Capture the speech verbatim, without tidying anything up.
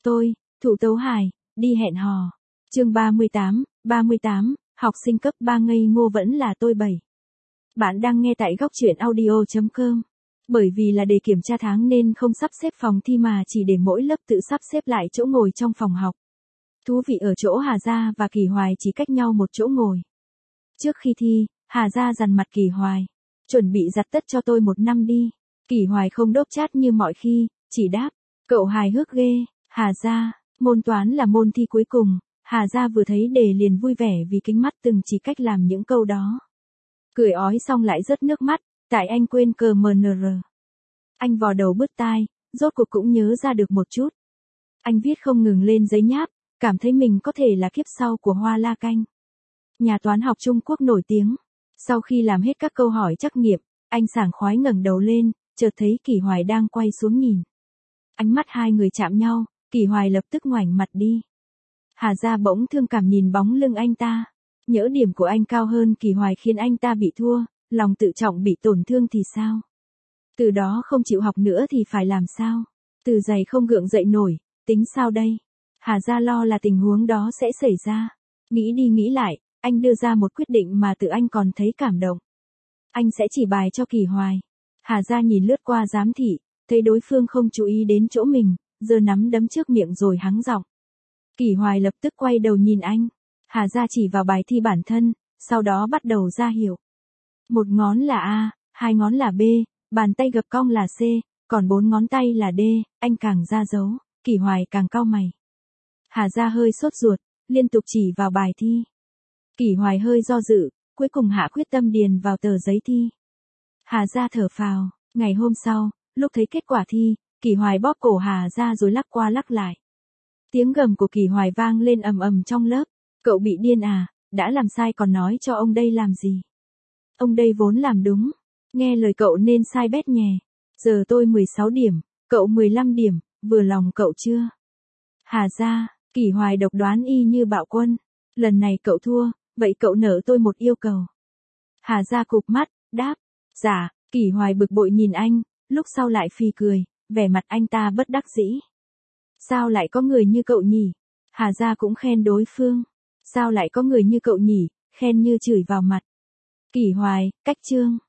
tôi, Thụ Tấu Hài, đi hẹn hò. Chương ba mươi tám, ba mươi tám, học sinh cấp ba ngây ngô vẫn là tôi bảy. Bạn đang nghe tại góc truyện audio chấm com. Bởi vì là đề kiểm tra tháng nên không sắp xếp phòng thi mà chỉ để mỗi lớp tự sắp xếp lại chỗ ngồi trong phòng học. Thú vị ở chỗ Hà Gia và Kỳ Hoài chỉ cách nhau một chỗ ngồi. Trước khi thi, Hà Gia dằn mặt Kỳ Hoài. Chuẩn bị giặt tất cho tôi một năm đi. Kỳ Hoài không đốp chát như mọi khi, chỉ đáp. Cậu hài hước ghê. Hà Gia, môn toán là môn thi cuối cùng. Hà Gia vừa thấy đề liền vui vẻ vì kính mắt từng chỉ cách làm những câu đó. Cười ói xong lại rớt nước mắt, tại anh quên cờ em en rờ. Anh vò đầu bứt tai, rốt cuộc cũng nhớ ra được một chút. Anh viết không ngừng lên giấy nháp, cảm thấy mình có thể là kiếp sau của Hoa La Canh, nhà toán học Trung Quốc nổi tiếng. Sau khi làm hết các câu hỏi trắc nghiệm, anh sảng khoái ngẩng đầu lên, chợt thấy Kỳ Hoài đang quay xuống nhìn. Ánh mắt hai người chạm nhau, Kỳ Hoài lập tức ngoảnh mặt đi. Hà Gia bỗng thương cảm nhìn bóng lưng anh ta. Nhỡ điểm của anh cao hơn Kỳ Hoài khiến anh ta bị thua, lòng tự trọng bị tổn thương thì sao? Từ đó không chịu học nữa thì phải làm sao? Từ giày không gượng dậy nổi, tính sao đây? Hà Gia lo là tình huống đó sẽ xảy ra. Nghĩ đi nghĩ lại, anh đưa ra một quyết định mà tự anh còn thấy cảm động. Anh sẽ chỉ bài cho Kỳ Hoài. Hà Gia nhìn lướt qua giám thị, thấy đối phương không chú ý đến chỗ mình, giơ nắm đấm trước miệng rồi hắng giọng. Kỳ Hoài lập tức quay đầu nhìn anh. Hà Gia chỉ vào bài thi bản thân, sau đó bắt đầu ra hiệu. Một ngón là A, hai ngón là B, bàn tay gập cong là C, còn bốn ngón tay là D, anh càng ra dấu, Kỳ Hoài càng cau mày. Hà Gia hơi sốt ruột, liên tục chỉ vào bài thi. Kỳ Hoài hơi do dự, cuối cùng hạ quyết tâm điền vào tờ giấy thi. Hà Gia thở phào, ngày hôm sau, lúc thấy kết quả thi, Kỳ Hoài bóp cổ Hà Gia rồi lắc qua lắc lại. Tiếng gầm của Kỳ Hoài vang lên ầm ầm trong lớp. Cậu bị điên à, đã làm sai còn nói cho ông đây làm gì? Ông đây vốn làm đúng. Nghe lời cậu nên sai bét nhè. Giờ tôi mười sáu điểm, cậu mười lăm điểm, vừa lòng cậu chưa? Hà Gia, Kỳ Hoài độc đoán y như bạo quân. Lần này cậu thua, vậy cậu nợ tôi một yêu cầu. Hà Gia cụp mắt, đáp. Dạ, Kỳ Hoài bực bội nhìn anh, lúc sau lại phì cười, vẻ mặt anh ta bất đắc dĩ. Sao lại có người như cậu nhỉ? Hà Gia cũng khen đối phương. Sao lại có người như cậu nhỉ, khen như chửi vào mặt. Kỳ Hoài, cách chương.